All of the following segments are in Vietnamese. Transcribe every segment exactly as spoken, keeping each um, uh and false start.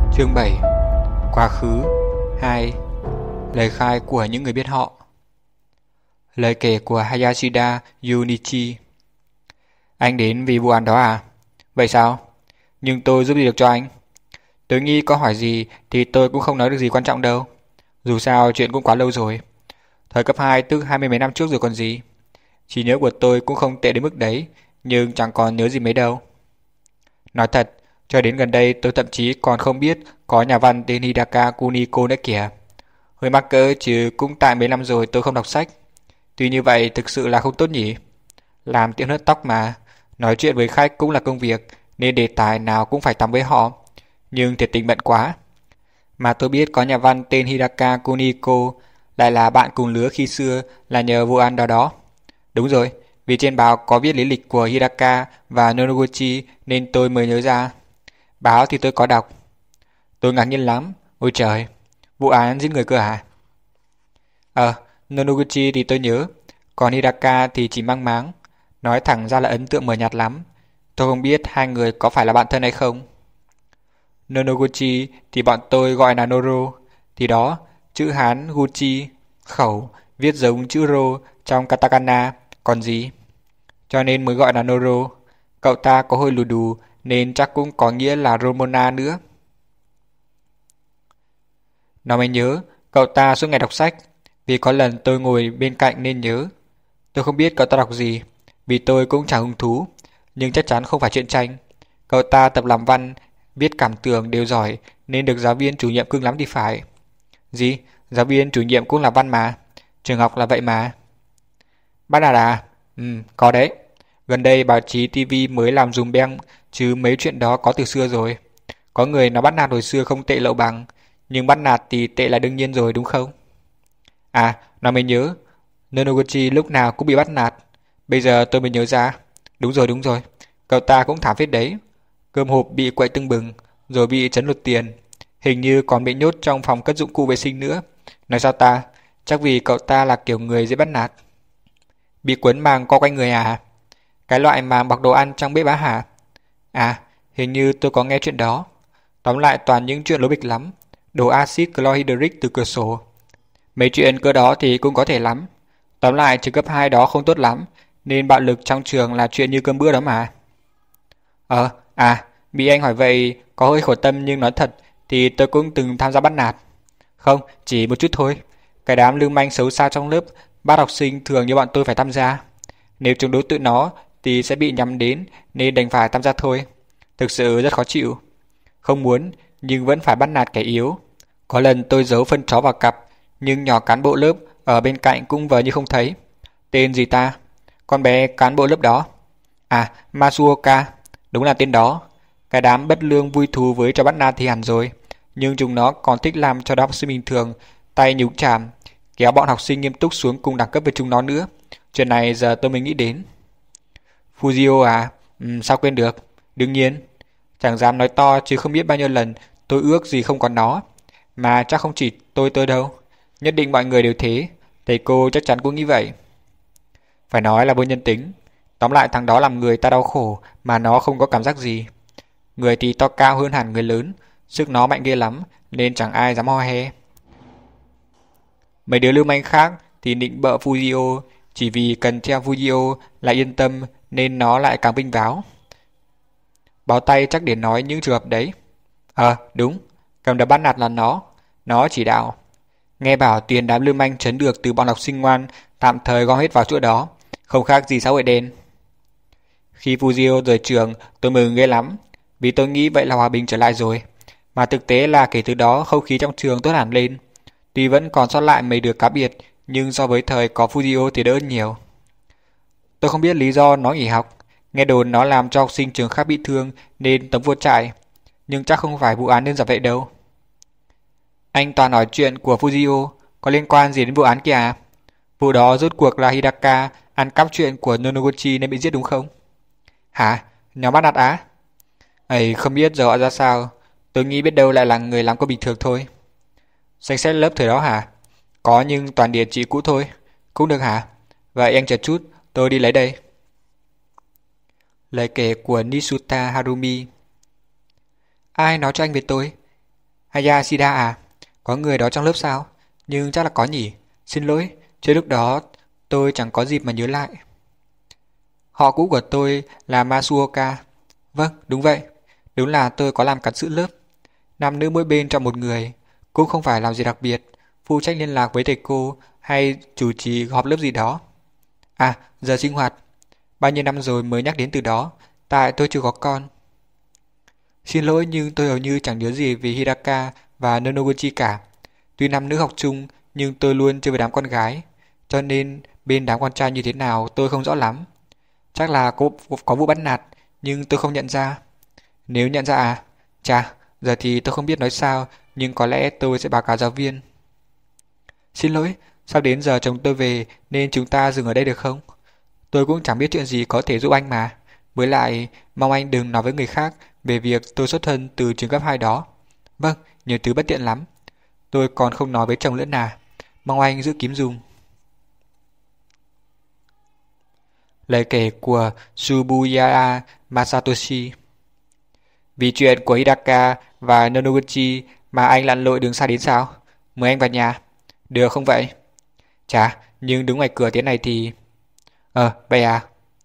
Chương bảy. Quá khứ hai. Lời khai của những người biết họ. Lời kể của Hayashida Junichi. Anh đến vì vụ án đó à? Vậy sao? Nhưng tôi giúp gì được cho anh? Tôi nghĩ có hỏi gì thì tôi cũng không nói được gì quan trọng đâu. Dù sao chuyện cũng quá lâu rồi. Thời cấp hai tức hai mươi mấy năm trước rồi còn gì. Trí nhớ của tôi cũng không tệ đến mức đấy, nhưng chẳng còn nhớ gì mấy đâu. Nói thật, cho đến gần đây tôi thậm chí còn không biết có nhà văn tên Hidaka Kuniko nữa kìa. Hơi mắc cỡ chứ cũng tại mấy năm rồi tôi không đọc sách. Tuy như vậy thực sự là không tốt nhỉ. Làm tiện hớt tóc mà, nói chuyện với khách cũng là công việc, nên đề tài nào cũng phải tắm với họ. Nhưng thiệt tình bận quá. Mà tôi biết có nhà văn tên Hidaka Kuniko lại là bạn cùng lứa khi xưa là nhờ vụ án đó đó. Đúng rồi, vì trên báo có viết lý lịch của Hidaka và Nonoguchi nên tôi mới nhớ ra. Báo thì tôi có đọc. Tôi ngạc nhiên lắm. Ôi trời, vụ án giết người cơ à? Ờ, Nonoguchi thì tôi nhớ, còn Hidaka thì chỉ mang máng. Nói thẳng ra là ấn tượng mờ nhạt lắm. Tôi không biết hai người có phải là bạn thân hay không. Nonoguchi thì bọn tôi gọi là Noro. Thì đó, chữ Hán Guchi, khẩu, viết giống chữ Ro trong katakana, còn gì? Cho nên mới gọi là Noro. Cậu ta có hơi lù đù nên chắc cũng có nghĩa là Romona nữa. Nó mới nhớ, cậu ta suốt ngày đọc sách. Vì có lần tôi ngồi bên cạnh nên nhớ. Tôi không biết cậu ta đọc gì, vì tôi cũng chẳng hứng thú. Nhưng chắc chắn không phải truyện tranh. Cậu ta tập làm văn, viết cảm tưởng đều giỏi nên được giáo viên chủ nhiệm cưng lắm thì phải. Gì? Giáo viên chủ nhiệm cũng là văn mà. Trường học là vậy mà. Bắt nạt à? Ừ, có đấy. Gần đây báo chí ti vi mới làm dùm beng, chứ mấy chuyện đó có từ xưa rồi. Có người nói bắt nạt hồi xưa không tệ lậu bằng, nhưng bắt nạt thì tệ là đương nhiên rồi đúng không? À, nó mới nhớ, Nonoguchi lúc nào cũng bị bắt nạt. Bây giờ tôi mới nhớ ra. Đúng rồi, đúng rồi. Cậu ta cũng thảm phết đấy. Cơm hộp bị quậy tưng bừng, rồi bị trấn lột tiền. Hình như còn bị nhốt trong phòng cất dụng cụ vệ sinh nữa. Nói sao ta? Chắc vì cậu ta là kiểu người dễ bắt nạt. Bị quấn màng co quanh người à? Cái loại màng bọc đồ ăn trong bếp á hả? À, hình như tôi có nghe chuyện đó. Tóm lại toàn những chuyện lố bịch lắm. Đổ axit chlorhydric từ cửa sổ. Mấy chuyện cơ đó thì cũng có thể lắm. Tóm lại trường cấp hai đó không tốt lắm, nên bạo lực trong trường là chuyện như cơm bữa đó mà. Ờ, à, bị anh hỏi vậy có hơi khổ tâm, nhưng nói thật thì tôi cũng từng tham gia bắt nạt. Không, chỉ một chút thôi. Cái đám lưu manh xấu xa trong lớp bắt học sinh thường như bọn tôi phải tham gia. Nếu chống đối tụi nó thì sẽ bị nhắm đến nên đành phải tham gia thôi. Thực sự rất khó chịu. Không muốn nhưng vẫn phải bắt nạt kẻ yếu. Có lần tôi giấu phân chó vào cặp, nhưng nhỏ cán bộ lớp ở bên cạnh cũng vờ như không thấy. Tên gì ta? Con bé cán bộ lớp đó. À, Masuoka. Đúng là tên đó. Cái đám bất lương vui thú với trò bắt nạt thì hẳn rồi, nhưng chúng nó còn thích làm cho đám học sinh bình thường tay nhúng chàm, kéo bọn học sinh nghiêm túc xuống cùng đẳng cấp với chúng nó nữa. Chuyện này giờ tôi mới nghĩ đến. Fujio à? Ừ, sao quên được? Đương nhiên. Chẳng dám nói to chứ không biết bao nhiêu lần tôi ước gì không còn nó. Mà chắc không chỉ tôi tôi đâu. Nhất định mọi người đều thế. Thầy cô chắc chắn cũng nghĩ vậy. Phải nói là vô nhân tính. Tóm lại thằng đó làm người ta đau khổ mà nó không có cảm giác gì. Người thì to cao hơn hẳn người lớn, sức nó mạnh ghê lắm nên chẳng ai dám ho he. Mấy đứa lưu manh khác thì định bợ Fujio, chỉ vì cần theo Fujio lại yên tâm nên nó lại càng vinh váo. Báo tay chắc để nói những trường hợp đấy. Ờ, đúng, cầm đầu bắt nạt là nó. Nó chỉ đạo. Nghe bảo tiền đám lưu manh trấn được từ bọn học sinh ngoan tạm thời gom hết vào chỗ đó, không khác gì xã hội đen. Khi Fujio rời trường tôi mừng ghê lắm, vì tôi nghĩ vậy là hòa bình trở lại rồi. Mà thực tế là kể từ đó không khí trong trường tốt hẳn lên. Tuy vẫn còn sót lại mấy đứa cá biệt, nhưng so với thời có Fujio thì đỡ hơn nhiều. Tôi không biết lý do nó nghỉ học. Nghe đồn nó làm cho học sinh trường khác bị thương nên tống vô trại. Nhưng chắc không phải vụ án đơn giản vậy đâu. Anh toàn hỏi chuyện của Fujio, có liên quan gì đến vụ án kia à? Vụ đó rốt cuộc là Hidaka ăn cắp chuyện của Nonoguchi nên bị giết đúng không? Hả? Nhóm bắt nạt á? Ấy, không biết giờ họ ra sao. Tôi nghĩ biết đâu lại là người làm có bình thường thôi. Danh sách lớp thời đó hả? Có nhưng toàn địa chỉ cũ thôi. Cũng được hả? Vậy anh chờ chút, tôi đi lấy đây. Lời kể của Nisuta Harumi. Ai nói cho anh về tôi? Hayashida à? Có người đó trong lớp sao? Nhưng chắc là có nhỉ. Xin lỗi, trước lúc đó tôi chẳng có dịp mà nhớ lại. Họ cũ của tôi là Masuoka. Vâng, đúng vậy. Đúng là tôi có làm cán sự lớp. Nam nữ mỗi bên chọn một người. Cũng không phải làm gì đặc biệt. Phụ trách liên lạc với thầy cô hay chủ trì họp lớp gì đó. À, giờ sinh hoạt. Bao nhiêu năm rồi mới nhắc đến từ đó. Tại tôi chưa có con. Xin lỗi nhưng tôi hầu như chẳng nhớ gì về Hidaka và Nonoguchi cả. Tuy nam nữ học chung nhưng tôi luôn chơi với đám con gái. Cho nên bên đám con trai như thế nào tôi không rõ lắm. Chắc là có, có vụ bắt nạt nhưng tôi không nhận ra. Nếu nhận ra à? Chà, giờ thì tôi không biết nói sao nhưng có lẽ tôi sẽ báo cáo giáo viên. Xin lỗi, sắp đến giờ chồng tôi về nên chúng ta dừng ở đây được không? Tôi cũng chẳng biết chuyện gì có thể giúp anh mà. Với lại, mong anh đừng nói với người khác về việc tôi xuất thân từ trường cấp hai đó. Vâng, nhiều thứ bất tiện lắm. Tôi còn không nói với chồng nữa nà. Mong anh giữ kín dùm. Lời kể của Tsubuyaya Masatoshi. Vì chuyện của Hidaka và Nonoguchi mà anh lặn lội đường xa đến sao? Mời anh vào nhà. Được không vậy? Chà, nhưng đứng ngoài cửa thế này thì... Ờ, vậy à?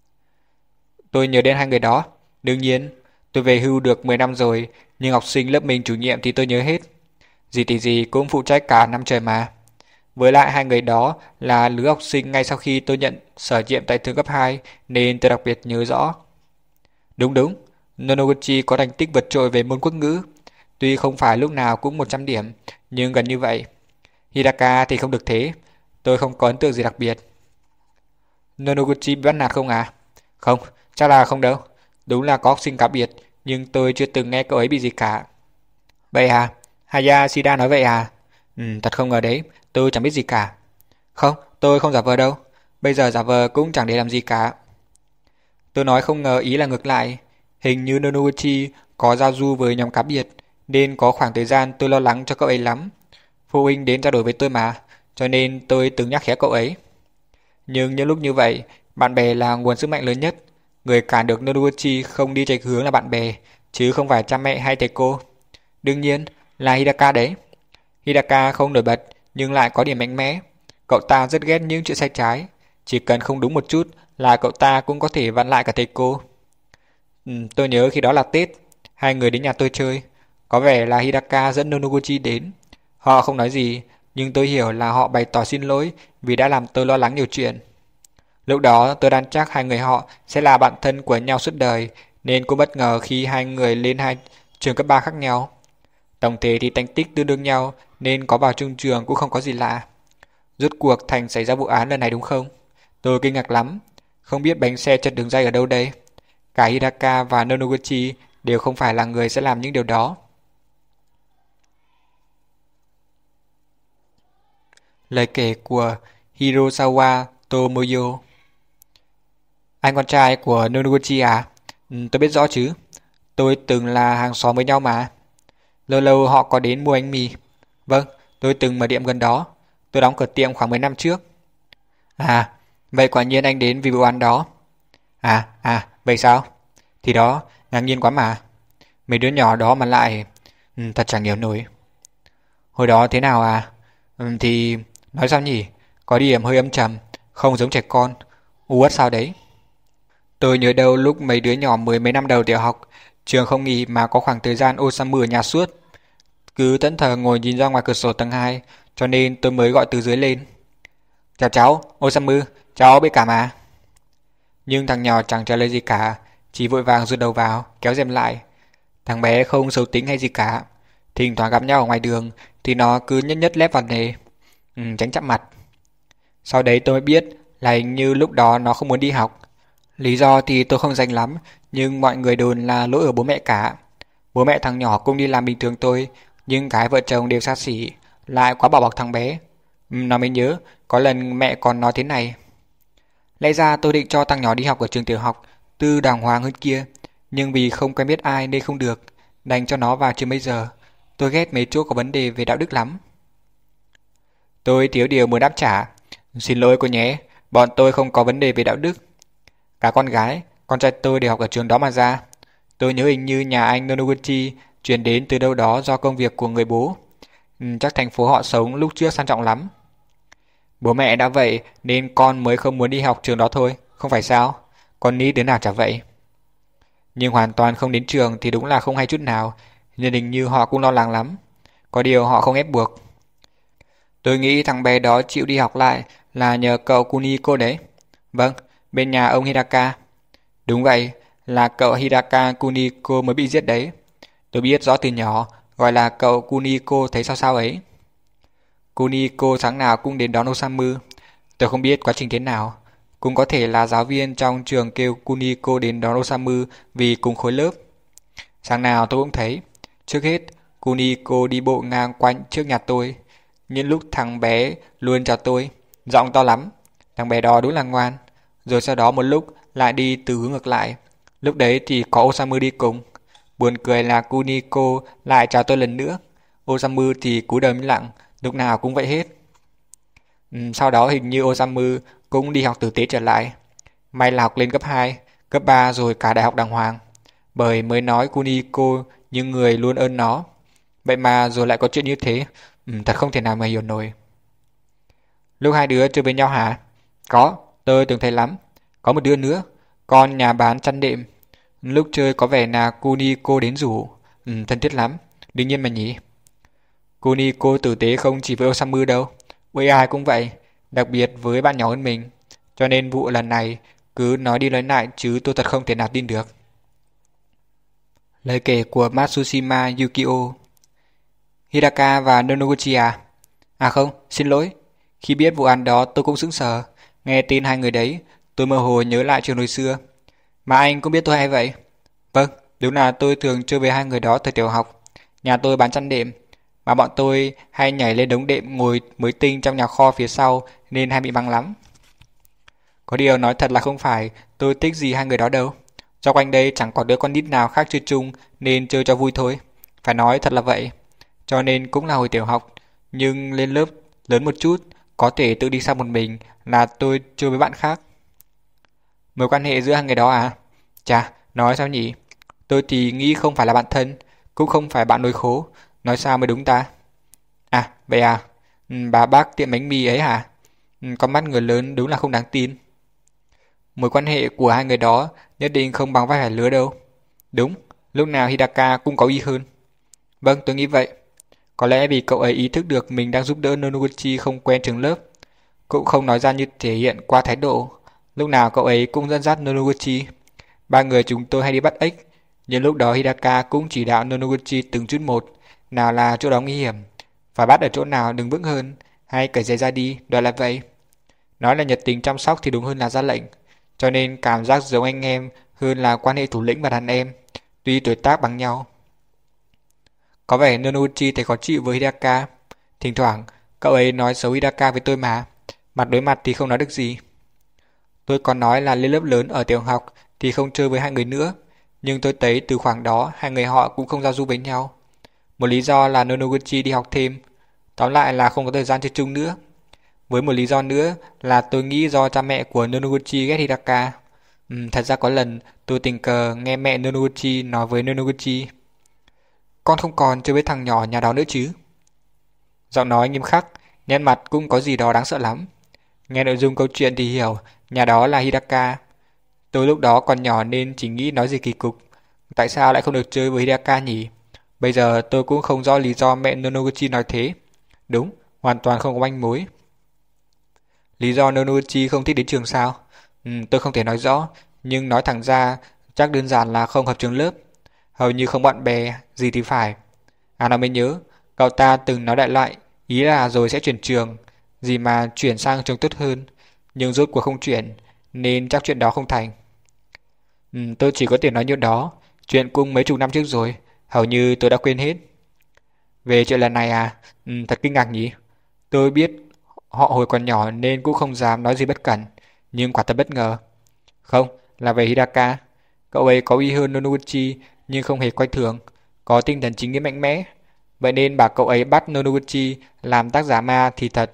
Tôi nhớ đến hai người đó. Đương nhiên, tôi về hưu được mười năm rồi, nhưng học sinh lớp mình chủ nhiệm thì tôi nhớ hết. Gì thì gì cũng phụ trách cả năm trời mà. Với lại hai người đó là lứa học sinh ngay sau khi tôi nhận sở nhiệm tại trường cấp hai nên tôi đặc biệt nhớ rõ. Đúng đúng, Nonoguchi có thành tích vượt trội về môn quốc ngữ. Tuy không phải lúc nào cũng một trăm điểm, nhưng gần như vậy. Hidaka thì không được thế, tôi không có ấn tượng gì đặc biệt. Nonoguchi bị bắt nạt không à? Không, chắc là không đâu. Đúng là có học sinh cá biệt, nhưng tôi chưa từng nghe cậu ấy bị gì cả. Vậy à? Hayashida nói vậy à? Ừ, thật không ngờ đấy, tôi chẳng biết gì cả. Không, tôi không giả vờ đâu. Bây giờ giả vờ cũng chẳng để làm gì cả. Tôi nói không ngờ ý là ngược lại. Hình như Nonoguchi có giao du với nhóm cá biệt, nên có khoảng thời gian tôi lo lắng cho cậu ấy lắm. Phụ huynh đến trao đổi với tôi mà, cho nên tôi từng nhắc khéo cậu ấy. Nhưng những lúc như vậy, bạn bè là nguồn sức mạnh lớn nhất. Người cản được Nonoguchi không đi chệch hướng là bạn bè, chứ không phải cha mẹ hay thầy cô. Đương nhiên là Hidaka đấy. Hidaka không nổi bật nhưng lại có điểm mạnh mẽ. Cậu ta rất ghét những chuyện sai trái. Chỉ cần không đúng một chút là cậu ta cũng có thể vặn lại cả thầy cô. Ừ, tôi nhớ khi đó là Tết, hai người đến nhà tôi chơi. Có vẻ là Hidaka dẫn Nonoguchi đến. Họ không nói gì, nhưng tôi hiểu là họ bày tỏ xin lỗi vì đã làm tôi lo lắng nhiều chuyện. Lúc đó tôi đoán chắc hai người họ sẽ là bạn thân của nhau suốt đời, nên cũng bất ngờ khi hai người lên hai trường cấp ba khác nhau. Tổng thể thì thành tích tương đương nhau nên có vào chung trường cũng không có gì lạ. Rốt cuộc thành xảy ra vụ án lần này đúng không? Tôi kinh ngạc lắm. Không biết bánh xe chật đường ray ở đâu đây. Cả Hidaka và Nonoguchi đều không phải là người sẽ làm những điều đó. Lời kể của Hirosawa Tomoyo. Anh con trai của Nonoguchi à? Ừ, tôi biết rõ chứ. Tôi từng là hàng xóm với nhau mà. Lâu lâu họ có đến mua bánh mì. Vâng, tôi từng mở tiệm gần đó. Tôi đóng cửa tiệm khoảng mấy năm trước. À, vậy quả nhiên anh đến vì vụ án đó. À, à, vậy sao? Thì đó, ngạc nhiên quá mà. Mấy đứa nhỏ đó mà lại... Ừ, thật chẳng hiểu nổi. Hồi đó thế nào à? Ừ, thì... Nói sao nhỉ? Có điểm hơi âm trầm, không giống trẻ con. U uất sao đấy? Tôi nhớ đâu lúc mấy đứa nhỏ mười mấy năm đầu tiểu học, trường không nghỉ mà có khoảng thời gian Osamu ở nhà suốt. Cứ thẫn thờ ngồi nhìn ra ngoài cửa sổ tầng hai, cho nên tôi mới gọi từ dưới lên. Chào cháu, Osamu, cháu bị cảm à? Nhưng thằng nhỏ chẳng trả lời gì cả, chỉ vội vàng rụt đầu vào, kéo rèm lại. Thằng bé không xấu tính hay gì cả. Thỉnh thoảng gặp nhau ở ngoài đường thì nó cứ nhất nhất lép vào nề, ừ, tránh chạm mặt. Sau đấy tôi mới biết là hình như lúc đó nó không muốn đi học. Lý do thì tôi không rành lắm, nhưng mọi người đồn là lỗi ở bố mẹ cả. Bố mẹ thằng nhỏ cũng đi làm bình thường tôi, nhưng cái vợ chồng đều xa xỉ, lại quá bảo bọc thằng bé. Ừ, nó mới nhớ, có lần mẹ còn nói thế này. Lẽ ra tôi định cho thằng nhỏ đi học ở trường tiểu học, tư đàng hoàng hơn kia, nhưng vì không quen biết ai nên không được, đành cho nó vào trường bây giờ. Tôi ghét mấy chỗ có vấn đề về đạo đức lắm. Tôi thiếu điều muốn đáp trả. Xin lỗi cô nhé, bọn tôi không có vấn đề về đạo đức. Cả con gái, con trai tôi đều học ở trường đó mà ra. Tôi nhớ hình như nhà anh Nonoguchi chuyển đến từ đâu đó do công việc của người bố. Ừ, chắc thành phố họ sống lúc trước sang trọng lắm. Bố mẹ đã vậy nên con mới không muốn đi học trường đó thôi, không phải sao? Con nghĩ đứa nào chả vậy. Nhưng hoàn toàn không đến trường thì đúng là không hay chút nào, nên hình như họ cũng lo lắng lắm. Có điều họ không ép buộc. Tôi nghĩ thằng bé đó chịu đi học lại là nhờ cậu Kuniko đấy. Vâng, bên nhà ông Hidaka. Đúng vậy, là cậu Hidaka Kuniko mới bị giết đấy. Tôi biết rõ từ nhỏ, gọi là cậu Kuniko thấy sao sao ấy. Kuniko sáng nào cũng đến đón Osamu. Tôi không biết quá trình thế nào. Cũng có thể là giáo viên trong trường kêu Kuniko đến đón Osamu vì cùng khối lớp. Sáng nào tôi cũng thấy. Trước hết, Kuniko đi bộ ngang quanh trước nhà tôi. Những lúc thằng bé luôn chào tôi, giọng to lắm. Thằng bé đó đúng là ngoan. Rồi sau đó một lúc lại đi từ hướng ngược lại. Lúc đấy thì có Osamu đi cùng. Buồn cười là Kuniko lại chào tôi lần nữa. Osamu thì cúi đầu im lặng, lúc nào cũng vậy hết. Ừ, sau đó hình như Osamu cũng đi học tử tế trở lại. May là học lên cấp hai, cấp ba rồi cả đại học đàng hoàng. Bởi mới nói Kuniko như người luôn ơn nó. Vậy mà rồi lại có chuyện như thế. Ừ, thật không thể nào mà hiểu nổi. Lúc hai đứa chơi với nhau hả? Có, tôi từng thấy lắm. Có một đứa nữa, con nhà bán chăn đệm. Lúc chơi có vẻ là Kuniko đến rủ. Ừ, thân thiết lắm, đương nhiên mà nhỉ. Kuniko tử tế không chỉ với Osamu đâu. Với ai cũng vậy, đặc biệt với bạn nhỏ hơn mình. Cho nên vụ lần này cứ nói đi nói lại chứ tôi thật không thể nào tin được. Lời kể của Matsushima Yukio. Hidaka và Nonoguchi à? À không, xin lỗi. Khi biết vụ án đó tôi cũng sững sờ. Nghe tin hai người đấy, tôi mơ hồ nhớ lại chuyện hồi xưa. Mà anh cũng biết tôi hay vậy? Vâng, đúng là tôi thường chơi với hai người đó thời tiểu học. Nhà tôi bán chăn đệm, mà bọn tôi hay nhảy lên đống đệm ngồi mới tinh trong nhà kho phía sau nên hay bị mắng lắm. Có điều nói thật là không phải tôi thích gì hai người đó đâu. Do quanh đây chẳng có đứa con nít nào khác chơi chung nên chơi cho vui thôi. Phải nói thật là vậy. Cho nên cũng là hồi tiểu học, nhưng lên lớp lớn một chút, có thể tự đi sang một mình là tôi chơi với bạn khác. Mối quan hệ giữa hai người đó à? Chà, nói sao nhỉ? Tôi thì nghĩ không phải là bạn thân, cũng không phải bạn nối khố. Nói sao mới đúng ta? À, vậy à? Ừ, bà bác tiệm bánh mì ấy hả? Ừ, con mắt người lớn đúng là không đáng tin. Mối quan hệ của hai người đó nhất định không bằng vai phải lứa đâu. Đúng, lúc nào Hidaka cũng có ý hơn. Vâng, tôi nghĩ vậy. Có lẽ vì cậu ấy ý thức được mình đang giúp đỡ Nonoguchi không quen trường lớp. Cũng không nói ra như thể hiện qua thái độ. Lúc nào cậu ấy cũng dẫn dắt Nonoguchi. Ba người chúng tôi hay đi bắt ếch. Nhưng lúc đó Hidaka cũng chỉ đạo Nonoguchi từng chút một. Nào là chỗ đó nguy hiểm, phải bắt ở chỗ nào đừng vững hơn, hay cởi giày ra đi, đó là vậy. Nói là nhiệt tình chăm sóc thì đúng hơn là ra lệnh. Cho nên cảm giác giống anh em hơn là quan hệ thủ lĩnh và đàn em, tuy tuổi tác bằng nhau. Có vẻ Nonoguchi thấy khó chịu với Hidaka. Thỉnh thoảng, cậu ấy nói xấu Hidaka với tôi mà. Mặt đối mặt thì không nói được gì. Tôi còn nói là lên lớp lớn ở tiểu học thì không chơi với hai người nữa. Nhưng tôi thấy từ khoảng đó hai người họ cũng không giao du với nhau. Một lý do là Nonoguchi đi học thêm. Tóm lại là không có thời gian chơi chung nữa. Với một lý do nữa là tôi nghĩ do cha mẹ của Nonoguchi ghét Hidaka. Ừ, thật ra có lần tôi tình cờ nghe mẹ Nonoguchi nói với Nonoguchi: con không còn chơi với thằng nhỏ nhà đó nữa chứ? Giọng nói nghiêm khắc, nét mặt cũng có gì đó đáng sợ lắm. Nghe nội dung câu chuyện thì hiểu nhà đó là Hidaka. Tôi lúc đó còn nhỏ nên chỉ nghĩ nói gì kỳ cục. Tại sao lại không được chơi với Hidaka nhỉ? Bây giờ tôi cũng không rõ lý do mẹ Nonoguchi nói thế. Đúng, hoàn toàn không có manh mối. Lý do Nonoguchi không thích đến trường sao? Ừ, tôi không thể nói rõ, nhưng nói thẳng ra chắc đơn giản là không hợp trường lớp. Hầu như không bạn bè, gì thì phải. À nó mới nhớ, cậu ta từng nói đại loại, ý là rồi sẽ chuyển trường, gì mà chuyển sang trường tốt hơn. Nhưng rốt cuộc không chuyển, nên chắc chuyện đó không thành. Ừ, tôi chỉ có thể nói như đó, chuyện cũng mấy chục năm trước rồi, hầu như tôi đã quên hết. Về chuyện lần này à, ừ, thật kinh ngạc nhỉ. Tôi biết họ hồi còn nhỏ nên cũng không dám nói gì bất cẩn, nhưng quả thật bất ngờ. Không, là về Hidaka. Cậu ấy có uy hơn Nonoguchi nhưng không hề coi thường, có tinh thần chính nghĩa mạnh mẽ. Vậy nên bảo cậu ấy bắt Nonoguchi làm tác giả ma thì thật...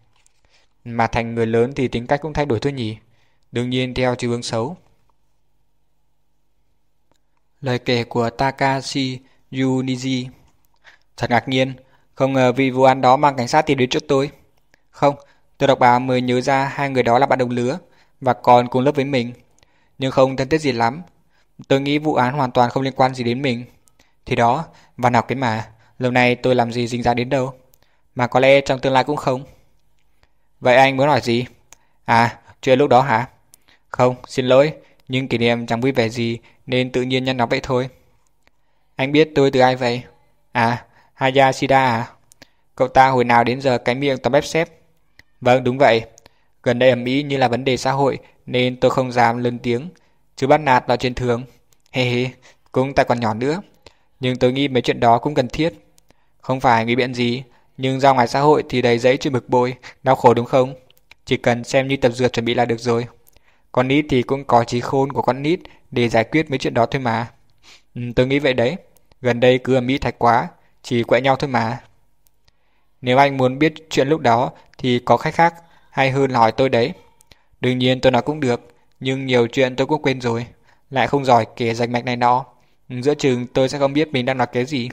Mà thành người lớn thì tính cách cũng thay đổi thôi nhỉ. Đương nhiên theo chiều hướng xấu. Lời kể của Takashi Yuniji. Thật ngạc nhiên, không ngờ vị vụ án đó mang cảnh sát tìm đến chỗ tôi. Không, tôi đọc báo mới nhớ ra hai người đó là bạn đồng lứa và còn cùng lớp với mình, nhưng không thân thiết gì lắm. Tôi nghĩ vụ án hoàn toàn không liên quan gì đến mình. Thì đó, văn học cái mà, lâu nay tôi làm gì dính dáng đến đâu. Mà có lẽ trong tương lai cũng không. Vậy anh muốn hỏi gì? À, chuyện lúc đó hả? Không, xin lỗi, nhưng kỷ niệm chẳng vui vẻ gì nên tự nhiên nhăn nó vậy thôi. Anh biết tôi từ ai vậy? À, Hayashida à? Cậu ta hồi nào đến giờ cái miệng toàn bếp xếp. Vâng, đúng vậy. Gần đây ầm ĩ như là vấn đề xã hội nên tôi không dám lớn tiếng, chứ bắt nạt là chuyện thường. Hê hê, cũng tại còn nhỏ nữa. Nhưng tôi nghĩ mấy chuyện đó cũng cần thiết. Không phải nghĩ biện gì, nhưng ra ngoài xã hội thì đầy giấy chuyện bực bội, đau khổ đúng không? Chỉ cần xem như tập dượt chuẩn bị là được rồi. Con nít thì cũng có trí khôn của con nít để giải quyết mấy chuyện đó thôi mà. Ừ, tôi nghĩ vậy đấy. Gần đây cứ ầm ĩ thái quá, chỉ quậy nhau thôi mà. Nếu anh muốn biết chuyện lúc đó thì có cách khác hay hơn là hỏi tôi đấy. Đương nhiên tôi nói cũng được, nhưng nhiều chuyện tôi cũng quên rồi. Lại không giỏi kể rành mạch này nọ. Giữa chừng tôi sẽ không biết mình đang nói cái gì.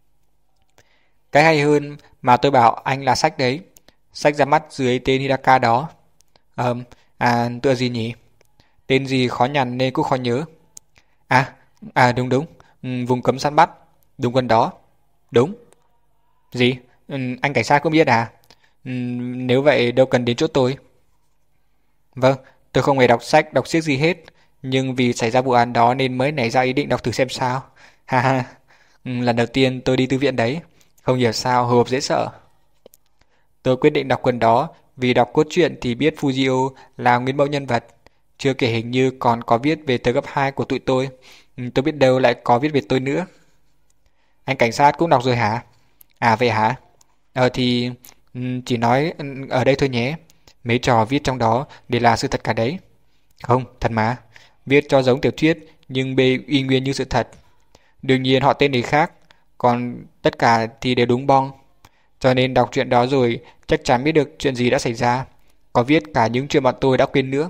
Cái hay hơn mà tôi bảo anh là sách đấy. Sách ra mắt dưới tên Hidaka đó. Ờm, à, tựa gì nhỉ? Tên gì khó nhằn nên cũng khó nhớ. À, à đúng đúng, ừ, vùng cấm săn bắt. Đúng gần đó. Đúng. Gì? Ừ, anh cảnh sát cũng biết à? Ừ, nếu vậy đâu cần đến chỗ tôi. Vâng, tôi không hề đọc sách, đọc siếc gì hết. Nhưng vì xảy ra vụ án đó nên mới nảy ra ý định đọc thử xem sao. Ha ha, ừ, lần đầu tiên tôi đi thư viện đấy. Không hiểu sao hồi hộp dễ sợ. Tôi quyết định đọc cuốn đó vì đọc cốt truyện thì biết Fujio là nguyên mẫu nhân vật. Chưa kể hình như còn có viết về thời cấp hai của tụi tôi. Ừ, tôi biết đâu lại có viết về tôi nữa. Anh cảnh sát cũng đọc rồi hả? À vậy hả? Ờ thì ừ, chỉ nói ừ, ở đây thôi nhé. Mấy trò viết trong đó đều là sự thật cả đấy. Không, thật mà. Viết cho giống tiểu thuyết nhưng bề y nguyên như sự thật. Đương nhiên họ tên này khác, còn tất cả thì đều đúng bong. Cho nên đọc chuyện đó rồi chắc chắn biết được chuyện gì đã xảy ra. Có viết cả những chuyện bọn tôi đã quên nữa.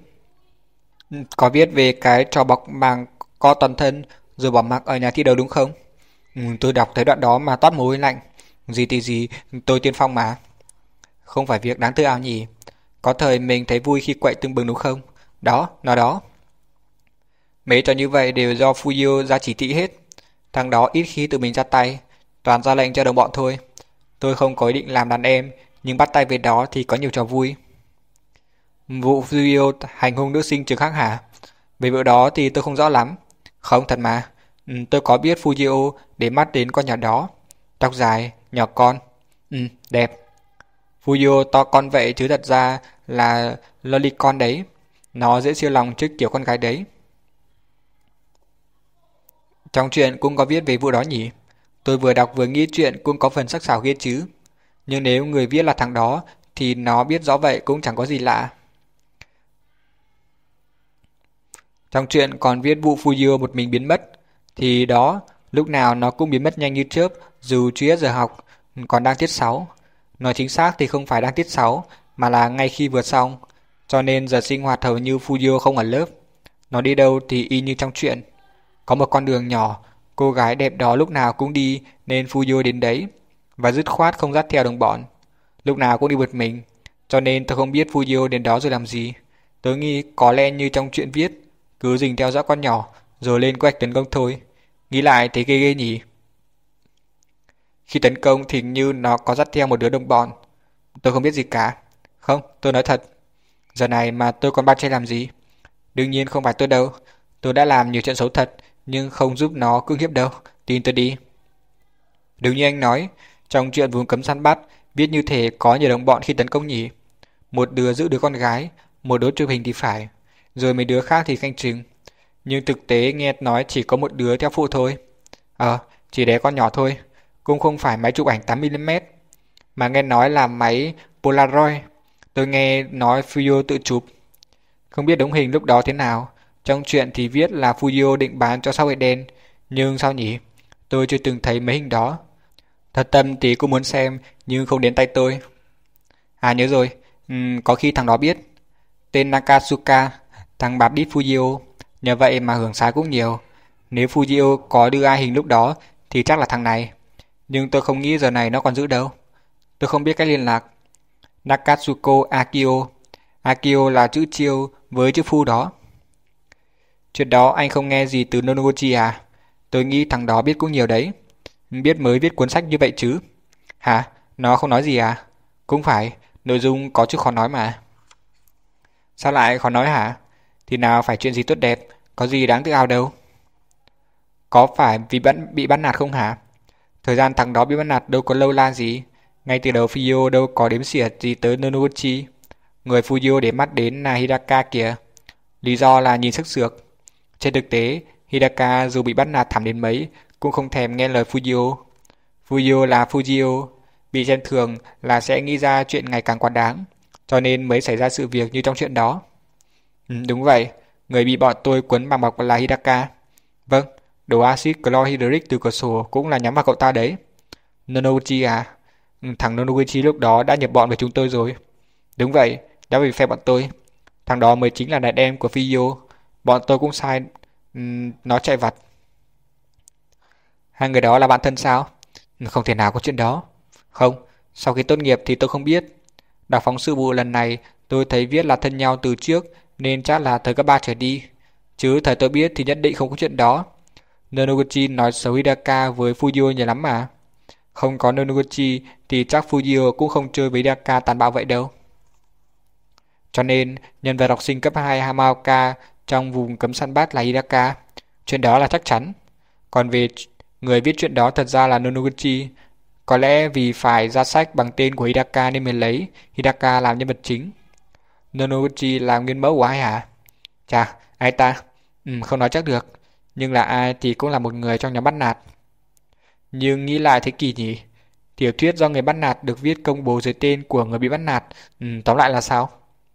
Có viết về cái trò bọc màng co toàn thân rồi bỏ mặc ở nhà thi đấu đúng không? Ừ, tôi đọc thấy đoạn đó mà toát mồ hôi lạnh. Gì thì gì, tôi tiên phong mà. Không phải việc đáng tự hào nhỉ. Có thời mình thấy vui khi quậy tưng bừng đúng không? Đó, nó đó. Mấy trò như vậy đều do Fujio ra chỉ thị hết. Thằng đó ít khi tự mình ra tay, toàn ra lệnh cho đồng bọn thôi. Tôi không có ý định làm đàn em, nhưng bắt tay về đó thì có nhiều trò vui. Vụ Fujio hành hung nữ sinh trường khác hả? Về vụ đó thì tôi không rõ lắm. Không thật mà, ừ, tôi có biết Fujio để mắt đến con nhỏ đó. Tóc dài, nhỏ con. Ừ, đẹp. Fujio to con vậy chứ thật ra là lolicon đấy. Nó dễ siêu lòng trước kiểu con gái đấy. Trong truyện cũng có viết về vụ đó nhỉ? Tôi vừa đọc vừa nghĩ chuyện cũng có phần sắc sảo ghê chứ. Nhưng nếu người viết là thằng đó thì nó biết rõ vậy cũng chẳng có gì lạ. Trong truyện còn viết vụ Fujio một mình biến mất. Thì đó, lúc nào nó cũng biến mất nhanh như chớp dù chưa hết giờ học, còn đang tiết sáu. Nói chính xác thì không phải đang tiết sáu mà là ngay khi vừa xong. Cho nên giờ sinh hoạt hầu như Fujio không ở lớp. Nó đi đâu thì y như trong truyện. Có một con đường nhỏ, cô gái đẹp đó lúc nào cũng đi nên Fujio đến đấy. Và dứt khoát không dắt theo đồng bọn. Lúc nào cũng đi một mình. Cho nên tôi không biết Fujio đến đó rồi làm gì. Tôi nghĩ có lẽ như trong truyện viết, cứ dình theo dõi con nhỏ rồi lên quạch tấn công thôi. Nghĩ lại thấy ghê ghê nhỉ. Khi tấn công thì như nó có dắt theo một đứa đồng bọn. Tôi không biết gì cả. Không, tôi nói thật. Giờ này mà tôi còn bắt chơi làm gì? Đương nhiên không phải tôi đâu. Tôi đã làm nhiều chuyện xấu thật, nhưng không giúp nó cưỡng hiếp đâu. Tin tôi đi. Đúng như anh nói, trong chuyện vùng cấm săn bắt, viết như thể có nhiều đồng bọn khi tấn công nhỉ. Một đứa giữ đứa con gái, một đứa chụp hình thì phải, rồi mấy đứa khác thì canh chừng. Nhưng thực tế nghe nói chỉ có một đứa theo phụ thôi. Ờ, chỉ để con nhỏ thôi, cũng không phải máy chụp ảnh tám mi li mét, mà nghe nói là máy Polaroid. Tôi nghe nói Fuyo tự chụp. Không biết đống hình lúc đó thế nào. Trong chuyện thì viết là Fuyo định bán cho xã hội đen, nhưng sao nhỉ? Tôi chưa từng thấy mấy hình đó. Thật tâm thì cũng muốn xem, nhưng không đến tay tôi. À nhớ rồi, uhm, có khi thằng đó biết. Tên Nakatsuka, thằng bạp đít Fujio. Nhờ vậy mà hưởng sáng cũng nhiều. Nếu Fujio có đưa ai hình lúc đó thì chắc là thằng này. Nhưng tôi không nghĩ giờ này nó còn giữ đâu. Tôi không biết cách liên lạc. Nakatsuko Akio. Akio là chữ chiêu với chữ phu đó. Chuyện đó anh không nghe gì từ Nonoguchi à? Tôi nghĩ thằng đó biết cũng nhiều đấy. Biết mới viết cuốn sách như vậy chứ. Hả? Nó không nói gì à? Cũng phải, nội dung có chút khó nói mà. Sao lại khó nói hả? Thì nào phải chuyện gì tốt đẹp, có gì đáng tự hào đâu. Có phải vì bắt, bị bắt nạt không hả? Thời gian thằng đó bị bắt nạt đâu có lâu la gì. Ngay từ đầu Fuyio đâu có đếm xỉa gì tới Nonoguchi. Người Fuyio để mắt đến là Hidaka kìa. Lý do là nhìn sức sược. Trên thực tế, Hidaka dù bị bắt nạt thảm đến mấy cũng không thèm nghe lời Fujio. Fujio là Fujio, bị xem thường là sẽ nghĩ ra chuyện ngày càng quá đáng, cho nên mới xảy ra sự việc như trong chuyện đó. Ừ, đúng vậy, người bị bọn tôi quấn bằng bọc là Hidaka. Vâng, đổ axit chlorhydric từ cửa sổ cũng là nhắm vào cậu ta đấy. Nonoguchi à? Ừ, thằng Nonoguchi lúc đó đã nhập bọn với chúng tôi rồi. Đúng vậy, đã về phe bọn tôi. Thằng đó mới chính là đàn em của Fujio. Bọn tôi cũng sai um, nó chạy vặt. Hai người đó là bạn thân sao? Không thể nào có chuyện đó. Không, sau khi tốt nghiệp thì tôi không biết. Đọc phóng sự vụ lần này tôi thấy viết là thân nhau từ trước nên chắc là thời cấp ba trở đi. Chứ thời tôi biết thì nhất định không có chuyện đó. Nonoguchi nói xấu Hidaka với Fujio nhiều lắm mà. Không có Nonoguchi thì chắc Fujio cũng không chơi với Hidaka tàn bạo vậy đâu. Cho nên nhân vật học sinh cấp hai Hamaoka trong vùng cấm săn bắt là Hidaka. Chuyện đó là chắc chắn. Còn về người viết chuyện đó thật ra là Nonoguchi. Có lẽ vì phải ra sách bằng tên của Hidaka nên mới lấy Hidaka làm nhân vật chính. Nonoguchi là nguyên mẫu của ai hả? Chà, ai ta? Ừ, không nói chắc được. Nhưng là ai thì cũng là một người trong nhóm bắt nạt. Nhưng nghĩ lại thế kỳ nhỉ? Tiểu thuyết do người bắt nạt được viết công bố dưới tên của người bị bắt nạt. Ừ, tóm lại là sao?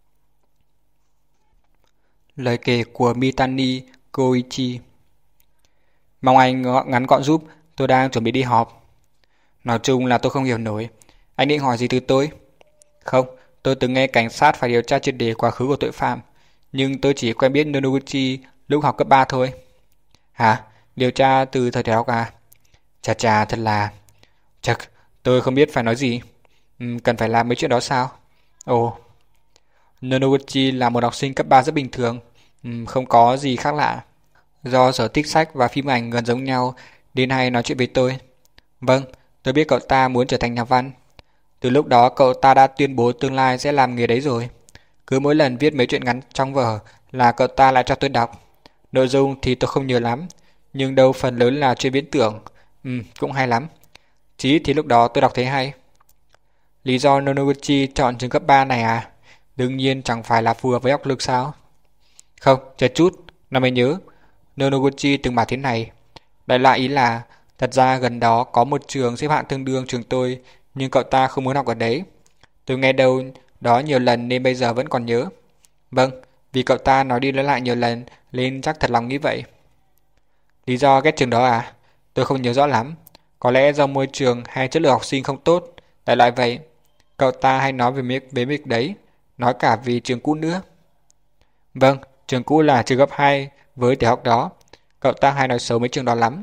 Lời kể của Mitani Koichi. Mong anh ngắn gọn giúp, tôi đang chuẩn bị đi họp. Nói chung là tôi không hiểu nổi. Anh định hỏi gì từ tôi? Không, tôi từng nghe cảnh sát phải điều tra triệt để quá khứ của tội phạm. Nhưng tôi chỉ quen biết Nonoguchi lúc học cấp ba thôi. Hả? Điều tra từ thời đại học à? Chà chà, thật là... Chắc, tôi không biết phải nói gì. Ừ, cần phải làm mấy chuyện đó sao? Ồ, Nonoguchi là một học sinh cấp ba rất bình thường. Ừ, không có gì khác lạ. Do sở thích sách và phim ảnh gần giống nhau nên hay nói chuyện với tôi. Vâng, tôi biết cậu ta muốn trở thành nhà văn. Từ lúc đó cậu ta đã tuyên bố tương lai sẽ làm nghề đấy rồi. Cứ mỗi lần viết mấy chuyện ngắn trong vở là cậu ta lại cho tôi đọc. Nội dung thì tôi không nhớ lắm, nhưng đâu phần lớn là chuyện viễn tưởng. Ừ, cũng hay lắm. Chí thì lúc đó tôi đọc thấy hay. Lý do Nonoguchi chọn trường cấp ba này à? Đương nhiên chẳng phải là phù hợp với học lực sao? Không, chờ chút, nó mới nhớ. Nonoguchi từng bảo thế này. Đại loại ý là, thật ra gần đó có một trường xếp hạng tương đương trường tôi, nhưng cậu ta không muốn học ở đấy. Tôi nghe đâu đó nhiều lần nên bây giờ vẫn còn nhớ. Vâng, vì cậu ta nói đi nói lại nhiều lần nên chắc thật lòng nghĩ vậy. Lý do ghét trường đó à? Tôi không nhớ rõ lắm. Có lẽ do môi trường hay chất lượng học sinh không tốt. Đại loại vậy. Cậu ta hay nói về việc, về việc đấy. Nói cả vì trường cũ nữa. Vâng, trường cũ là trường cấp hai với tiểu học đó. Cậu ta hay nói xấu mấy trường đó lắm.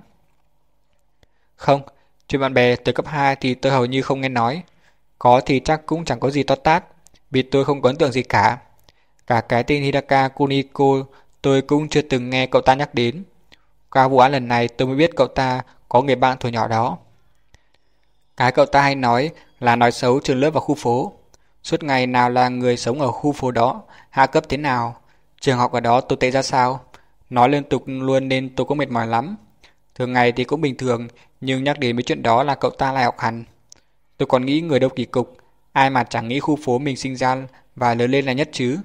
Không, chuyện bạn bè từ cấp hai thì tôi hầu như không nghe nói. Có thì chắc cũng chẳng có gì to tát, vì tôi không có ấn tượng gì cả. Cả cái tên Hidaka Kuniko tôi cũng chưa từng nghe cậu ta nhắc đến. Qua vụ án lần này tôi mới biết cậu ta có người bạn thuở nhỏ đó. Cái cậu ta hay nói là nói xấu trường lớp và khu phố. Suốt ngày nào là người sống ở khu phố đó, hạ cấp thế nào, trường học ở đó tồi tệ ra sao. Nói liên tục luôn nên tôi cũng mệt mỏi lắm. Thường ngày thì cũng bình thường, nhưng nhắc đến mấy chuyện đó là cậu ta lại học hẳn. Tôi còn nghĩ người đâu kỳ cục, ai mà chẳng nghĩ khu phố mình sinh ra và lớn lên là nhất chứ.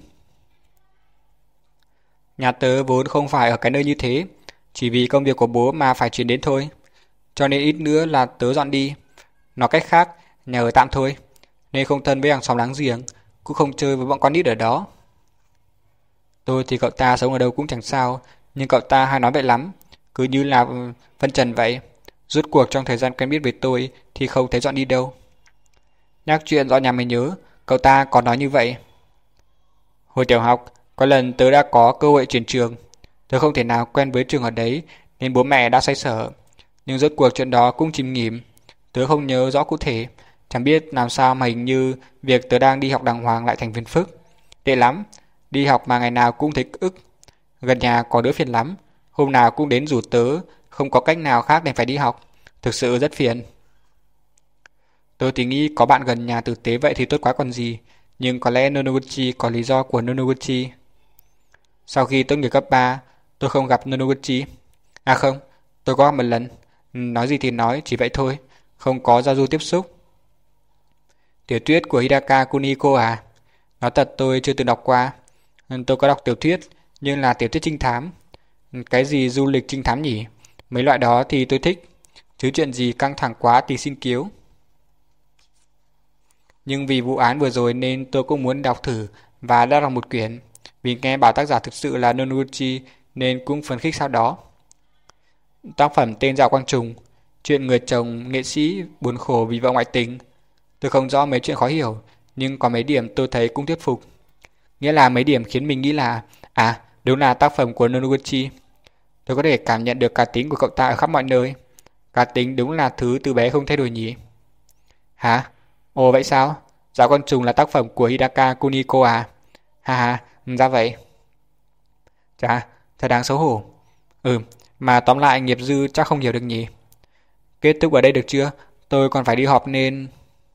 Nhà tớ vốn không phải ở cái nơi như thế, chỉ vì công việc của bố mà phải chuyển đến thôi. Cho nên ít nữa là tớ dọn đi. Nói cách khác, nhà ở tạm thôi, nên không thân với hàng xóm láng giềng, cũng không chơi với bọn con nít ở đó. Tôi thì cậu ta sống ở đâu cũng chẳng sao, nhưng cậu ta hay nói vậy lắm, cứ như là phân trần vậy. Rốt cuộc trong thời gian quen biết với tôi thì không thấy dọn đi đâu. Nhắc chuyện dọn nhà mới nhớ, cậu ta còn nói như vậy. Hồi tiểu học, có lần tớ đã có cơ hội chuyển trường. Tớ không thể nào quen với trường ở đấy nên bố mẹ đã xoay sở. Nhưng rốt cuộc chuyện đó cũng chìm nghỉm. Tớ không nhớ rõ cụ thể, chẳng biết làm sao mà hình như việc tớ đang đi học đàng hoàng lại thành phiền phức. Tệ lắm, đi học mà ngày nào cũng thấy ức. Gần nhà có đứa phiền lắm, hôm nào cũng đến rủ tớ, không có cách nào khác nên phải đi học. Thực sự rất phiền. Tớ thì nghĩ có bạn gần nhà tử tế vậy thì tốt quá còn gì, nhưng có lẽ Nonoguchi có lý do của Nonoguchi. Sau khi tốt nghiệp cấp ba, tôi không gặp Nonoguchi. À không, tôi có gặp một lần. Nói gì thì nói, chỉ vậy thôi, không có giao du tiếp xúc. Tiểu thuyết của Hidaka Kuniko à? Nói thật tôi chưa từng đọc qua. Tôi có đọc tiểu thuyết, nhưng là tiểu thuyết trinh thám. Cái gì du lịch trinh thám nhỉ? Mấy loại đó thì tôi thích, chứ chuyện gì căng thẳng quá thì xin kiếu. Nhưng vì vụ án vừa rồi nên tôi cũng muốn đọc thử và đã đọc một quyển. Vì nghe bảo tác giả thực sự là Nonoguchi nên cũng phấn khích sau đó. Tác phẩm tên Dạo Quang Trùng, chuyện người chồng nghệ sĩ buồn khổ vì vợ ngoại tình. Tôi không rõ mấy chuyện khó hiểu, nhưng có mấy điểm tôi thấy cũng thuyết phục. Nghĩa là mấy điểm khiến mình nghĩ là à, đúng là tác phẩm của Nonoguchi. Tôi có thể cảm nhận được cá tính của cậu ta ở khắp mọi nơi. Cá tính đúng là thứ từ bé không thay đổi nhỉ? Hả? Ồ vậy sao? Dạo Quang Trùng là tác phẩm của Hidaka Kuniko à? Ha ha, ra vậy. Chà, thật đáng xấu hổ. Ừ, mà tóm lại nghiệp dư chắc không hiểu được nhỉ. Kết thúc ở đây được chưa? Tôi còn phải đi họp nên...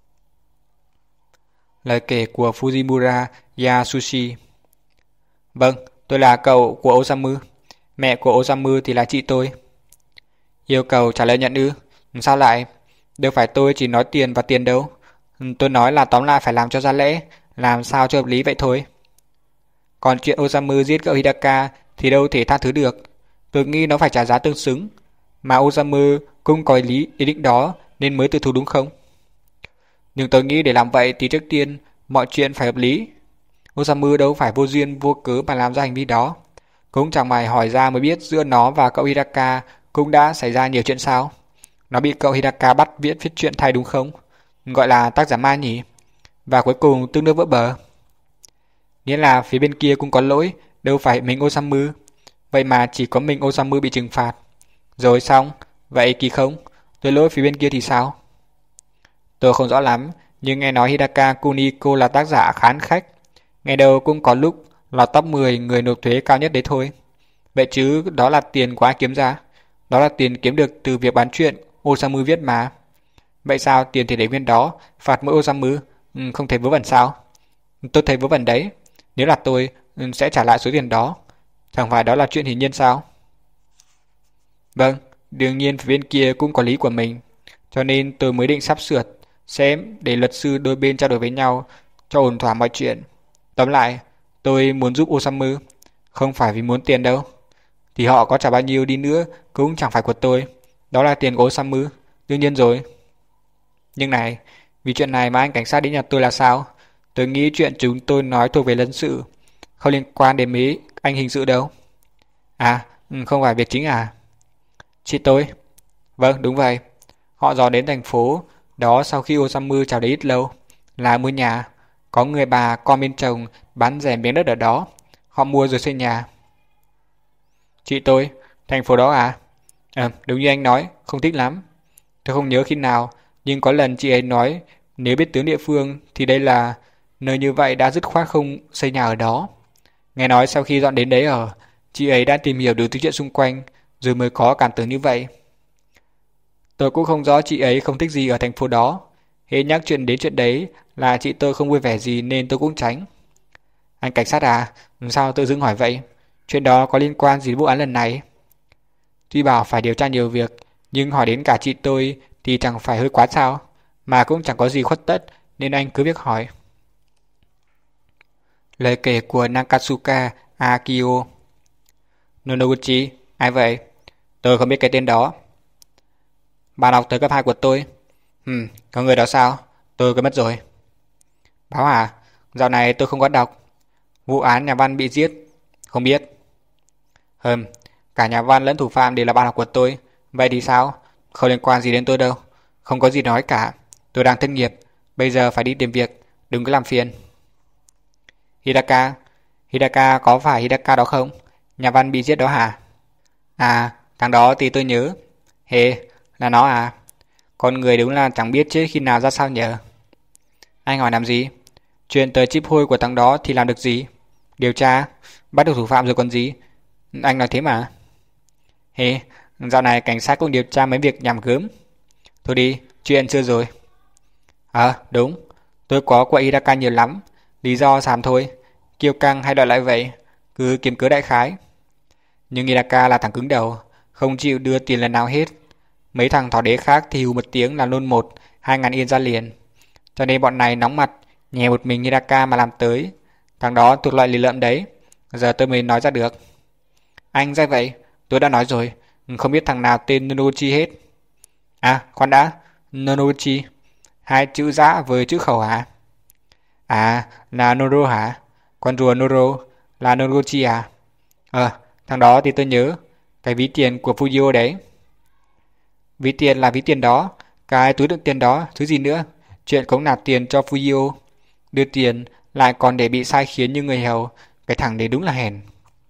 Lời kể của Fujimura Yasushi. Vâng, tôi là cậu của Osamu. Mẹ của Osamu thì là chị tôi. Yêu cầu trả lời nhận ư? Sao lại? Đâu phải tôi chỉ nói tiền và tiền đâu. Tôi nói là tóm lại phải làm cho ra lẽ, làm sao cho hợp lý vậy thôi. Còn chuyện Osamu giết cậu Hidaka thì đâu thể tha thứ được. Tôi nghĩ nó phải trả giá tương xứng. Mà Osamu cũng có ý lý ý định đó nên mới tự thú đúng không? Nhưng tôi nghĩ để làm vậy thì trước tiên mọi chuyện phải hợp lý. Osamu đâu phải vô duyên vô cớ mà làm ra hành vi đó. Cũng chẳng mày hỏi ra mới biết giữa nó và cậu Hidaka cũng đã xảy ra nhiều chuyện sao. Nó bị cậu Hidaka bắt viết viết chuyện thay đúng không? Gọi là tác giả ma nhỉ? Và cuối cùng tương đương vỡ bờ. Nghĩa là phía bên kia cũng có lỗi, đâu phải mình Osamu. Vậy mà chỉ có mình Osamu bị trừng phạt. Rồi xong, vậy kỳ không? Tôi lỗi phía bên kia thì sao? Tôi không rõ lắm, nhưng nghe nói Hidaka Kuniko là tác giả khán khách. Nghe đâu cũng có lúc là top mười người nộp thuế cao nhất đấy thôi. Vậy chứ đó là tiền của ai kiếm ra? Đó là tiền kiếm được từ việc bán chuyện Osamu viết mà. Vậy sao tiền thì để nguyên đó, phạt mỗi Osamu, ừ, không thấy vớ vẩn sao? Tôi thấy vớ vẩn đấy. Nếu là tôi, ừ, sẽ trả lại số tiền đó. Chẳng phải đó là chuyện hiển nhiên sao? Vâng, đương nhiên phía bên kia cũng có lý của mình. Cho nên tôi mới định sắp sửa xem để luật sư đôi bên trao đổi với nhau cho ổn thỏa mọi chuyện. Tóm lại, tôi muốn giúp Osamu, không phải vì muốn tiền đâu. Thì họ có trả bao nhiêu đi nữa cũng chẳng phải của tôi. Đó là tiền của Osamu, đương nhiên rồi. Nhưng này, vì chuyện này mà anh cảnh sát đến nhà tôi là sao? Tôi nghĩ chuyện chúng tôi nói thuộc về dân sự, không liên quan đến mấy anh hình sự đâu. À, không phải việc chính à? Chị tôi? Vâng, đúng vậy. Họ dò đến thành phố đó sau khi Osamu chào đấy ít lâu, là mua nhà. Có người bà con bên chồng bán rẻ miếng đất ở đó. Họ mua rồi xây nhà. Chị tôi? Thành phố đó à? À, đúng như anh nói, không thích lắm. Tôi không nhớ khi nào, nhưng có lần chị ấy nói nếu biết tướng địa phương thì đây là nơi như vậy đã dứt khoát không xây nhà ở đó. Nghe nói sau khi dọn đến đấy ở, chị ấy đã tìm hiểu được thứ chuyện xung quanh rồi mới có cảm tưởng như vậy. Tôi cũng không rõ chị ấy không thích gì ở thành phố đó. Hễ nhắc chuyện đến chuyện đấy là chị tôi không vui vẻ gì nên tôi cũng tránh. Anh cảnh sát à? Sao tự dưng hỏi vậy? Chuyện đó có liên quan gì đến vụ án lần này? Tuy bảo phải điều tra nhiều việc, nhưng hỏi đến cả chị tôi thì chẳng phải hơi quá sao? Mà cũng chẳng có gì khuất tất nên anh cứ việc hỏi. Lời kể của Nakatsuka Akio. Nonoguchi, ai vậy? Tôi không biết cái tên đó. Bạn học tới cấp hai của tôi. Ừm, có người đó sao? Tôi quên mất rồi. Báo à? Dạo này tôi không có đọc. Vụ án nhà văn bị giết. Không biết. Hừm, cả nhà văn lẫn thủ phạm đều là bạn học của tôi. Vậy thì sao? Không liên quan gì đến tôi đâu. Không có gì nói cả. Tôi đang thất nghiệp. Bây giờ phải đi tìm việc. Đừng có làm phiền. Hidaka. Hidaka có phải Hidaka đó không? Nhà văn bị giết đó hả? À, thằng đó thì tôi nhớ. Hề, Là nó à? Con người đúng là chẳng biết chết khi nào ra sao nhờ. Anh hỏi làm gì? Chuyện tới chip hôi của thằng đó thì làm được gì? Điều tra, bắt được thủ phạm rồi còn gì? Anh nói thế mà. Hê, dạo này cảnh sát cũng điều tra mấy việc nhảm gớm. Thôi đi, chuyện xưa rồi. Ờ, à, đúng. Tôi có qua Hidaka nhiều lắm. Lý do xàm thôi. Kiêu căng hay đòi lại vậy. Cứ kiếm cớ đại khái. Nhưng Hidaka là thằng cứng đầu. Không chịu đưa tiền lần nào hết. Mấy thằng thỏ đế khác thì hù một tiếng là nôn một, hai ngàn yên ra liền. Cho nên bọn này nóng mặt, nhè một mình Hidaka mà làm tới. Thằng đó thuộc loại lì lợm đấy. Giờ tôi mới nói ra được. Anh ra vậy? Tôi đã nói rồi. Không biết thằng nào tên Nonochi hết. À, khoan đã. Nonochi. Hai chữ giã với chữ khẩu hả? À, là Noro hả? Con rùa Noro là Nonochi à? Ờ, thằng đó thì tôi nhớ. Cái ví tiền của Fujio đấy. Ví tiền là ví tiền đó. Cái túi đựng tiền đó, thứ gì nữa? Chuyện cống nạp tiền cho Fujio. Đưa tiền lại còn để bị sai khiến như người hầu. Cái thằng đấy đúng là hèn.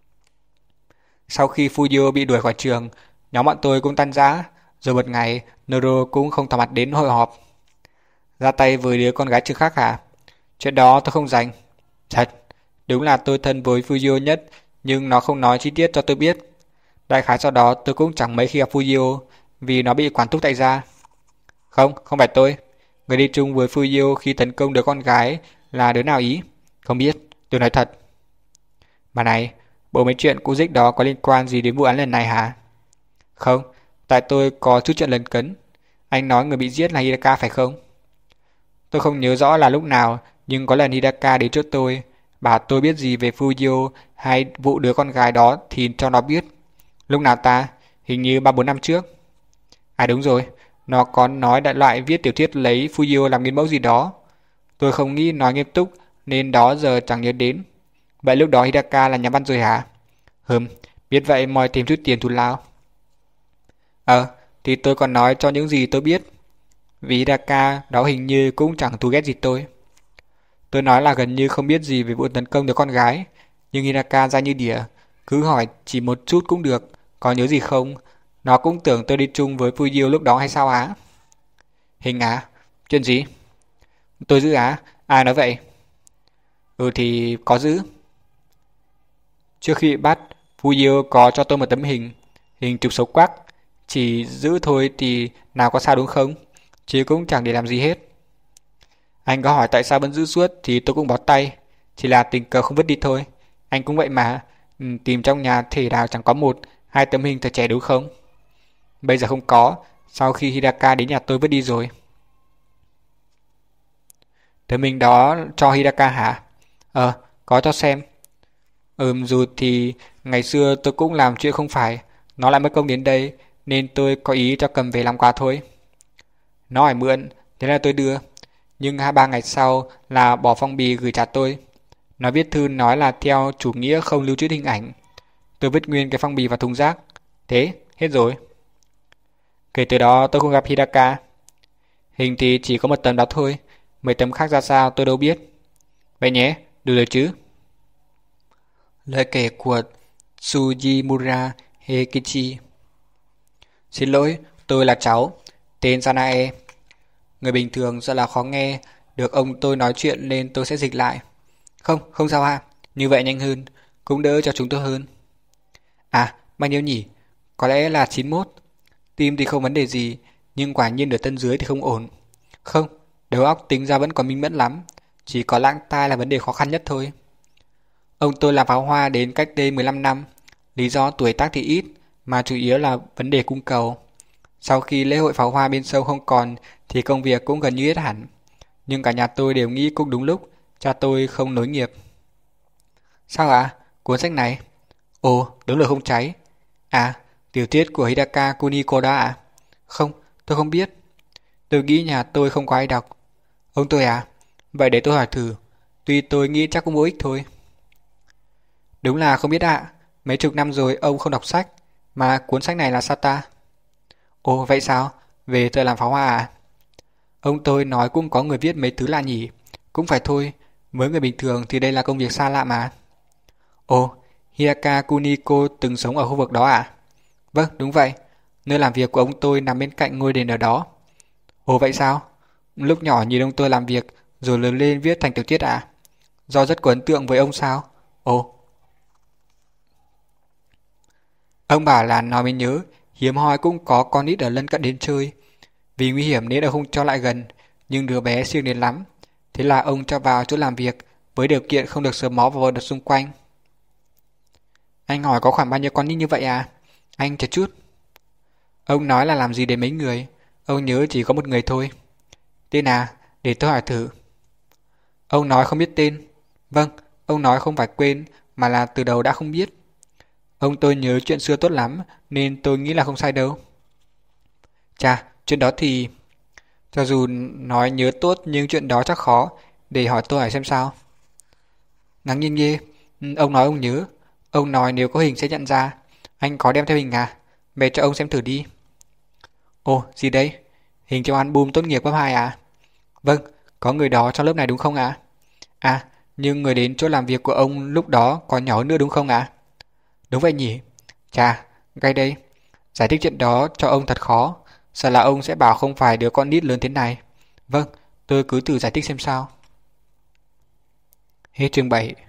Sau khi Fujio bị đuổi khỏi trường, nhóm bọn tôi cũng tan rã. Rồi một ngày, Noro cũng không thò mặt đến hội họp. Ra tay với đứa con gái trường khác hả? Chuyện đó tôi không dành. Thật, đúng là tôi thân với Fujio nhất, nhưng nó không nói chi tiết cho tôi biết. Đại khái sau đó tôi cũng chẳng mấy khi gặp Fujio, vì nó bị quản thúc tại gia. Không, không phải tôi. Người đi chung với Fujio khi tấn công đứa con gái là đứa nào ý? Không biết, tôi nói thật. Mà này, bộ mấy chuyện cũ dích đó có liên quan gì đến vụ án lần này hả? Không, tại tôi có chút chuyện lấn cấn. Anh nói người bị giết là Hidaka phải không? Tôi không nhớ rõ là lúc nào, nhưng có lần Hidaka đến chỗ tôi, bảo tôi biết gì về Fujio hay vụ đứa con gái đó thì cho nó biết. Lúc nào ta? Hình như ba bốn năm trước. À đúng rồi, nó có nói đại loại viết tiểu thuyết lấy Fujio làm nghiên mẫu gì đó. Tôi không nghĩ nói nghiêm túc nên đó giờ chẳng nhớ đến. Vậy lúc đó Hidaka là nhà văn rồi hả? Hừm, biết vậy moi tìm chút tiền thù lao. Ờ, thì tôi còn nói cho những gì tôi biết. Vì Hidaka đó hình như cũng chẳng thù ghét gì tôi. Tôi nói là gần như không biết gì về vụ tấn công đứa con gái. Nhưng Hidaka ra như đỉa, cứ hỏi chỉ một chút cũng được. Có nhớ gì không? Nó cũng tưởng tôi đi chung với Fujio lúc đó hay sao á? Hình á? Chuyện gì? Tôi giữ á? Ai nói vậy? Ừ thì có giữ. Trước khi bị bắt, Fujio có cho tôi một tấm hình. Hình chụp xấu quắc. Chỉ giữ thôi thì nào có sao đúng không? Chứ cũng chẳng để làm gì hết. Anh có hỏi tại sao vẫn giữ suốt thì tôi cũng bó tay. Chỉ là tình cờ không vứt đi thôi. Anh cũng vậy mà. Ừ, tìm trong nhà thể nào chẳng có một, hai tấm hình thời trẻ đúng không? Bây giờ không có. Sau khi Hidaka đến nhà tôi vứt đi rồi. Tấm hình đó cho Hidaka hả? Ờ, có cho xem. Ừm, dù thì ngày xưa tôi cũng làm chuyện không phải. Nó lại mất công đến đây, nên tôi có ý cho cầm về làm quà thôi. Nó hỏi mượn, thế là tôi đưa. Nhưng hai ba ngày sau là bỏ phong bì gửi trả tôi. Nó viết thư nói là theo chủ nghĩa không lưu trữ hình ảnh. Tôi vứt nguyên cái phong bì vào thùng rác. Thế, hết rồi. Kể từ đó tôi không gặp Hidaka. Hình thì chỉ có một tấm đó thôi. Mấy tấm khác ra sao tôi đâu biết. Vậy nhé, đủ rồi chứ. Lời kể của Tsujimura Heikichi. Xin lỗi, tôi là cháu, tên Sanae. Người bình thường rất là khó nghe, được ông tôi nói chuyện nên tôi sẽ dịch lại. Không, không sao ha, như vậy nhanh hơn, cũng đỡ cho chúng tôi hơn. À, bao nhiêu nhỉ? Có lẽ là chín mốt. Tim thì không vấn đề gì, nhưng quả nhiên ở thân dưới thì không ổn. Không, đầu óc tính ra vẫn còn minh mẫn lắm, chỉ có lãng tai là vấn đề khó khăn nhất thôi. Ông tôi làm pháo hoa đến cách đây mười lăm năm, lý do tuổi tác thì ít, mà chủ yếu là vấn đề cung cầu. Sau khi lễ hội pháo hoa bên sông không còn thì công việc cũng gần như hết hẳn. Nhưng cả nhà tôi đều nghĩ cũng đúng lúc, cha tôi không nối nghiệp. Sao ạ? À? Cuốn sách này? Ồ, đúng là không cháy. À, tiểu thuyết của Hidaka Kuniko đó à? Không, tôi không biết. Tôi nghĩ nhà tôi không có ai đọc. Ông tôi à? Vậy để tôi hỏi thử. Tuy tôi nghĩ chắc cũng vô ích thôi. Đúng là không biết ạ. À. Mấy chục năm rồi ông không đọc sách. Mà cuốn sách này là sao ta? Ồ vậy sao? Về thợ làm pháo hoa à? Ông tôi nói cũng có người viết mấy thứ lạ nhỉ. Cũng phải thôi. Với người bình thường thì đây là công việc xa lạ mà. Ồ, Hidaka Kuniko từng sống ở khu vực đó à? Vâng, đúng vậy. Nơi làm việc của ông tôi nằm bên cạnh ngôi đền ở đó. Ồ vậy sao? Lúc nhỏ nhìn ông tôi làm việc, rồi lớn lên viết thành tiểu tiết à? Do rất có ấn tượng với ông sao? Ồ. Ông bảo là nói mới nhớ, hiếm hoi cũng có con nít ở lân cận đến chơi. Vì nguy hiểm nên ông không cho lại gần, nhưng đứa bé siêng đến lắm. Thế là ông cho vào chỗ làm việc, với điều kiện không được sờ mó vào vật được xung quanh. Anh hỏi có khoảng bao nhiêu con nít như vậy à? Anh chờ chút. Ông nói là làm gì để mấy người? Ông nhớ chỉ có một người thôi. Tên à? Để tôi hỏi thử. Ông nói không biết tên. Vâng, ông nói không phải quên, mà là từ đầu đã không biết. Ông tôi nhớ chuyện xưa tốt lắm, nên tôi nghĩ là không sai đâu. Chà, chuyện đó thì... Cho dù nói nhớ tốt nhưng chuyện đó chắc khó, để hỏi tôi hỏi xem sao. Ngạc nhiên ghê, ông nói ông nhớ. Ông nói nếu có hình sẽ nhận ra. Anh có đem theo hình à? Về cho ông xem thử đi. Ồ, gì đây? Hình trong album tốt nghiệp cấp hai à? Vâng, có người đó trong lớp này đúng không ạ? À? à, nhưng người đến chỗ làm việc của ông lúc đó còn nhỏ hơn nữa đúng không ạ? À? Đúng vậy nhỉ? Chà, ngay đây. Giải thích chuyện đó cho ông thật khó. Sợ là ông sẽ bảo không phải đứa con nít lớn thế này. Vâng, tôi cứ thử giải thích xem sao. Hết chương bảy.